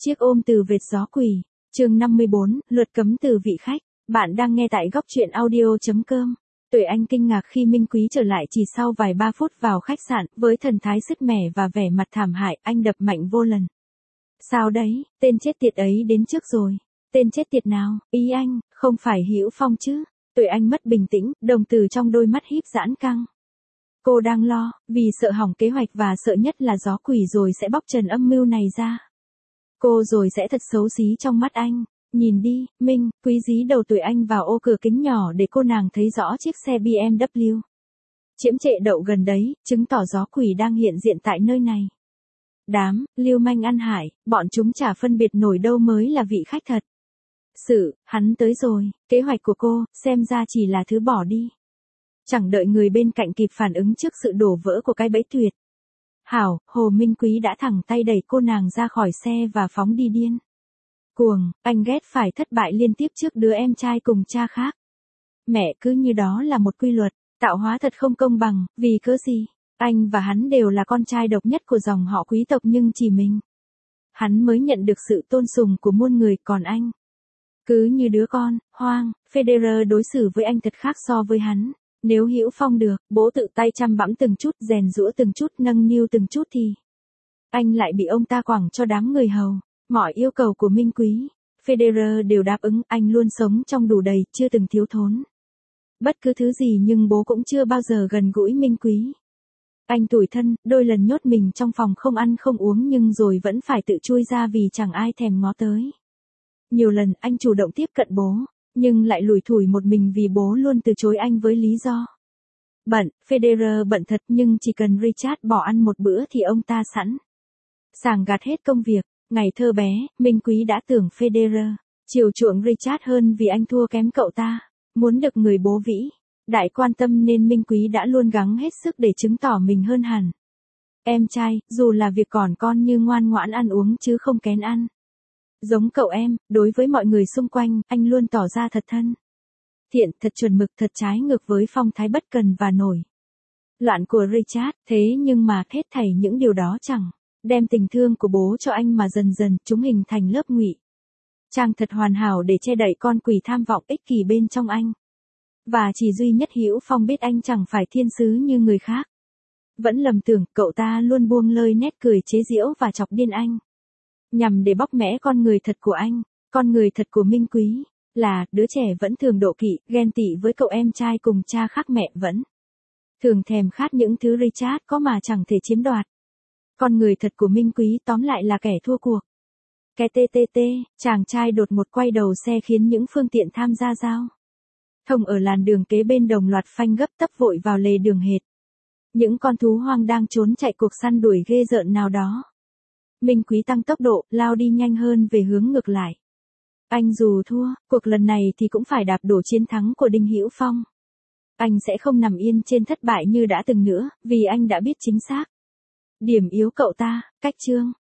Chiếc ôm từ vệt gió quỷ, chương 54, luật cấm từ vị khách. Bạn đang nghe tại góc truyện audio.com. Tuệ Anh kinh ngạc khi Minh Quý trở lại chỉ sau vài ba phút vào khách sạn, với thần thái sứt mẻ và vẻ mặt thảm hại, anh đập mạnh vô lần. Sao đấy, tên chết tiệt ấy đến trước rồi. Tên chết tiệt nào, ý anh, không phải Hữu Phong chứ? Tuệ Anh mất bình tĩnh, đồng tử trong đôi mắt híp giãn căng. Cô đang lo, vì sợ hỏng kế hoạch và sợ nhất là gió quỷ rồi sẽ bóc trần âm mưu này ra. Cô rồi sẽ thật xấu xí trong mắt anh. Nhìn đi, Minh, Quý dí đầu Tuệ Anh vào ô cửa kính nhỏ để cô nàng thấy rõ chiếc xe BMW. Chiếm trệ đậu gần đấy, chứng tỏ gió quỷ đang hiện diện tại nơi này. Đám, lưu manh ăn hại, bọn chúng chả phân biệt nổi đâu mới là vị khách thật. Hắn tới rồi, kế hoạch của cô, xem ra chỉ là thứ bỏ đi. Chẳng đợi người bên cạnh kịp phản ứng trước sự đổ vỡ của cái bẫy tuyệt. Hảo, Hồ Minh Quý đã thẳng tay đẩy cô nàng ra khỏi xe và phóng đi điên. Cuồng, anh ghét phải thất bại liên tiếp trước đứa em trai cùng cha khác. Mẹ cứ như đó là một quy luật, tạo hóa thật không công bằng, vì cớ gì? Anh và hắn đều là con trai độc nhất của dòng họ quý tộc nhưng chỉ mình. Hắn mới nhận được sự tôn sùng của muôn người, còn anh. Cứ như đứa con, hoang, Federer đối xử với anh thật khác so với hắn. Nếu Hữu Phong được, bố tự tay chăm bẵm từng chút, rèn giũa từng chút, nâng niu từng chút thì anh lại bị ông ta quẳng cho đám người hầu. Mọi yêu cầu của Minh Quý, Federer đều đáp ứng, anh luôn sống trong đủ đầy, chưa từng thiếu thốn. Bất cứ thứ gì nhưng bố cũng chưa bao giờ gần gũi Minh Quý. Anh tủi thân, đôi lần nhốt mình trong phòng không ăn không uống nhưng rồi vẫn phải tự chui ra vì chẳng ai thèm ngó tới. Nhiều lần anh chủ động tiếp cận bố, nhưng lại lủi thủi một mình vì bố luôn từ chối anh với lý do bận. Federer bận thật nhưng chỉ cần Richard bỏ ăn một bữa thì ông ta sẵn sàng gạt hết công việc. Ngày thơ bé, Minh Quý đã tưởng Federer chiều chuộng Richard hơn vì anh thua kém cậu ta. Muốn được người bố vĩ đại quan tâm nên Minh Quý đã luôn gắng hết sức để chứng tỏ mình hơn hẳn em trai, dù là việc còn con như ngoan ngoãn ăn uống chứ không kén ăn. Giống cậu em, đối với mọi người xung quanh, anh luôn tỏ ra thật thân thiện, thật chuẩn mực, thật trái ngược với phong thái bất cần và nổi loạn của Richard. Thế nhưng mà hết thảy những điều đó chẳng đem tình thương của bố cho anh mà dần dần chúng hình thành lớp ngụy trang thật hoàn hảo để che đậy con quỷ tham vọng ích kỷ bên trong anh. Và chỉ duy nhất Hữu Phong biết anh chẳng phải thiên sứ như người khác. Vẫn lầm tưởng cậu ta luôn buông lơi nét cười chế giễu và chọc điên anh. Nhằm để bóc mẽ con người thật của anh, con người thật của Minh Quý. Là, đứa trẻ vẫn thường độ kỵ, ghen tị với cậu em trai cùng cha khác mẹ vẫn thường thèm khát những thứ Richard có mà chẳng thể chiếm đoạt. Con người thật của Minh Quý tóm lại là kẻ thua cuộc. Cái chàng trai đột ngột quay đầu xe khiến những phương tiện tham gia giao thông ở làn đường kế bên đồng loạt phanh gấp tấp vội vào lề đường hệt. Những con thú hoang đang trốn chạy cuộc săn đuổi ghê rợn nào đó. Minh Quý tăng tốc độ, lao đi nhanh hơn về hướng ngược lại. Anh dù thua, cuộc lần này thì cũng phải đạp đổ chiến thắng của Đinh Hữu Phong. Anh sẽ không nằm yên trên thất bại như đã từng nữa, vì anh đã biết chính xác điểm yếu cậu ta. Cách chương